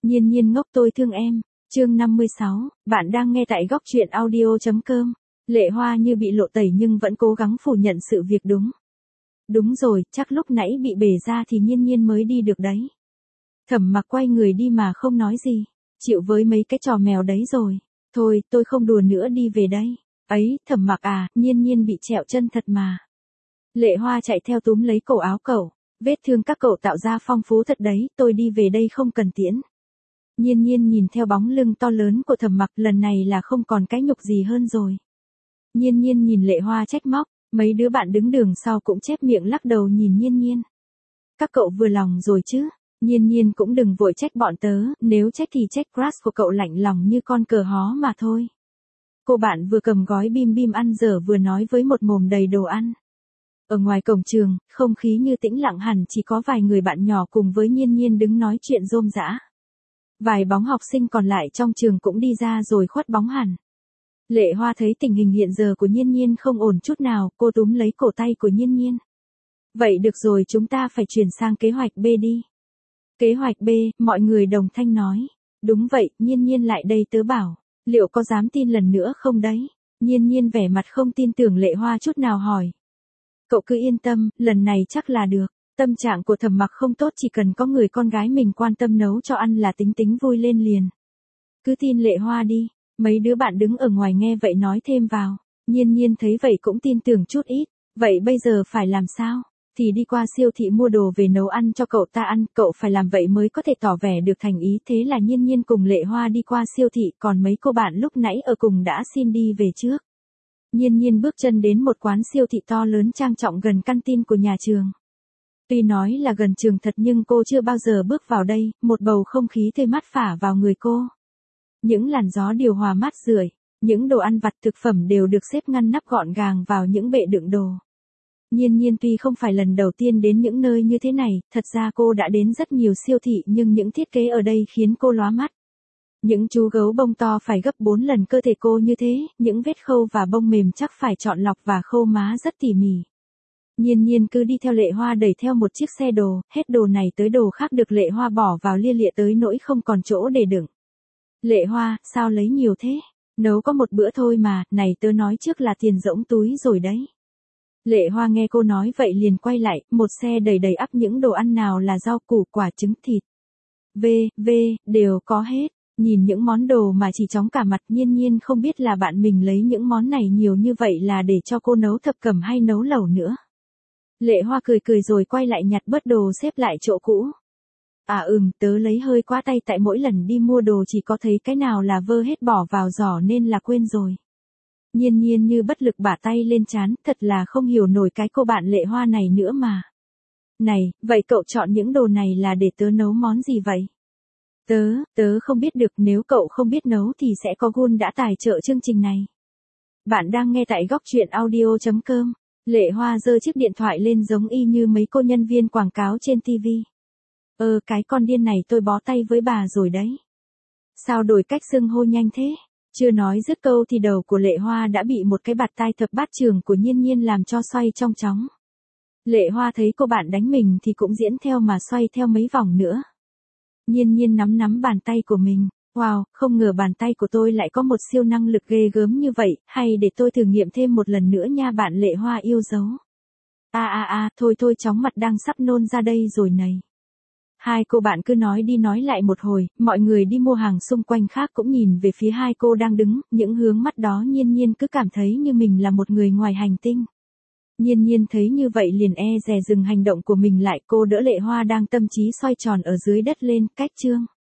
Nhiên nhiên ngốc tôi thương em. Chương 56, bạn đang nghe tại góc truyện audio.com. Lệ Hoa như bị lộ tẩy nhưng vẫn cố gắng phủ nhận sự việc đúng. Đúng rồi, chắc lúc nãy bị bể ra thì nhiên nhiên mới đi được đấy. Thẩm Mặc quay người đi mà không nói gì. Chịu với mấy cái trò mèo đấy rồi. Thôi, tôi không đùa nữa đi về đây. Ấy, Thẩm Mặc à, nhiên nhiên bị trẹo chân thật mà. Lệ Hoa chạy theo túm lấy cổ áo cậu. Vết thương các cậu tạo ra phong phú thật đấy, tôi đi về đây không cần tiễn. Nhiên nhiên nhìn theo bóng lưng to lớn của Thẩm Mặc, lần này là không còn cái nhục gì hơn rồi. Nhiên nhiên nhìn Lệ Hoa trách móc, mấy đứa bạn đứng đường sau cũng chép miệng lắc đầu nhìn nhiên nhiên. Các cậu vừa lòng rồi chứ, nhiên nhiên cũng đừng vội trách bọn tớ, nếu trách thì trách crush của cậu lạnh lòng như con cờ hó mà thôi. Cô bạn vừa cầm gói bim bim ăn dở vừa nói với một mồm đầy đồ ăn. Ở ngoài cổng trường, không khí như tĩnh lặng hẳn, chỉ có vài người bạn nhỏ cùng với nhiên nhiên đứng nói chuyện rôm rã. Vài bóng học sinh còn lại trong trường cũng đi ra rồi khuất bóng hẳn. Lệ Hoa thấy tình hình hiện giờ của nhiên nhiên không ổn chút nào, cô túm lấy cổ tay của nhiên nhiên. Vậy được rồi, chúng ta phải chuyển sang kế hoạch B đi. Kế hoạch B, mọi người đồng thanh nói. Đúng vậy, nhiên nhiên lại đây tớ bảo. Liệu có dám tin lần nữa không đấy? Nhiên nhiên vẻ mặt không tin tưởng Lệ Hoa chút nào hỏi. Cậu cứ yên tâm, lần này chắc là được. Tâm trạng của Thẩm Mặc không tốt, chỉ cần có người con gái mình quan tâm nấu cho ăn là tính tính vui lên liền. Cứ tin Lệ Hoa đi. Mấy đứa bạn đứng ở ngoài nghe vậy nói thêm vào. Nhiên nhiên thấy vậy cũng tin tưởng chút ít. Vậy bây giờ phải làm sao? Thì đi qua siêu thị mua đồ về nấu ăn cho cậu ta ăn, cậu phải làm vậy mới có thể tỏ vẻ được thành ý. Thế là nhiên nhiên cùng Lệ Hoa đi qua siêu thị, còn mấy cô bạn lúc nãy ở cùng đã xin đi về trước. Nhiên nhiên bước chân đến một quán siêu thị to lớn trang trọng gần căn tin của nhà trường. Tuy nói là gần trường thật nhưng cô chưa bao giờ bước vào đây, một bầu không khí tươi mát phả vào người cô. Những làn gió điều hòa mát rượi, những đồ ăn vặt thực phẩm đều được xếp ngăn nắp gọn gàng vào những bệ đựng đồ. Nhiên nhiên tuy không phải lần đầu tiên đến những nơi như thế này, thật ra cô đã đến rất nhiều siêu thị nhưng những thiết kế ở đây khiến cô lóa mắt. Những chú gấu bông to phải gấp 4 lần cơ thể cô như thế, những vết khâu và bông mềm chắc phải chọn lọc và khâu má rất tỉ mỉ. Nhiên nhiên cứ đi theo Lệ Hoa đẩy theo một chiếc xe đồ, hết đồ này tới đồ khác được Lệ Hoa bỏ vào lia lịa tới nỗi không còn chỗ để đựng. Lệ Hoa, sao lấy nhiều thế? Nấu có một bữa thôi mà, này tớ nói trước là tiền rỗng túi rồi đấy. Lệ Hoa nghe cô nói vậy liền quay lại, một xe đầy đầy ắp những đồ ăn nào là rau củ quả trứng thịt. Đều có hết. Nhìn những món đồ mà chỉ chóng cả mặt, nhiên nhiên không biết là bạn mình lấy những món này nhiều như vậy là để cho cô nấu thập cẩm hay nấu lẩu nữa. Lệ Hoa cười cười rồi quay lại nhặt bớt đồ xếp lại chỗ cũ. Tớ lấy hơi quá tay tại mỗi lần đi mua đồ chỉ có thấy cái nào là vơ hết bỏ vào giỏ nên là quên rồi. Nhiên nhiên như bất lực bả tay lên trán, thật là không hiểu nổi cái cô bạn Lệ Hoa này nữa mà. Này, vậy cậu chọn những đồ này là để tớ nấu món gì vậy? Tớ không biết được, nếu cậu không biết nấu thì sẽ có Gun đã tài trợ chương trình này. Bạn đang nghe tại góc truyện audio.com. Lệ Hoa giơ chiếc điện thoại lên giống y như mấy cô nhân viên quảng cáo trên TV. Cái con điên này tôi bó tay với bà rồi đấy. Sao đổi cách xưng hô nhanh thế? Chưa nói dứt câu thì đầu của Lệ Hoa đã bị một cái bạt tai thập bát trường của nhiên nhiên làm cho xoay trong chóng. Lệ Hoa thấy cô bạn đánh mình thì cũng diễn theo mà xoay theo mấy vòng nữa. Nhiên nhiên nắm bàn tay của mình. Wow, không ngờ bàn tay của tôi lại có một siêu năng lực ghê gớm như vậy, hay để tôi thử nghiệm thêm một lần nữa nha bạn Lệ Hoa yêu dấu. Thôi chóng mặt đang sắp nôn ra đây rồi này. Hai cô bạn cứ nói đi nói lại một hồi, mọi người đi mua hàng xung quanh khác cũng nhìn về phía hai cô đang đứng, những hướng mắt đó nhiên nhiên cứ cảm thấy như mình là một người ngoài hành tinh. Nhiên nhiên thấy như vậy liền dè dừng hành động của mình lại, cô đỡ Lệ Hoa đang tâm trí xoay tròn ở dưới đất lên, cách chương.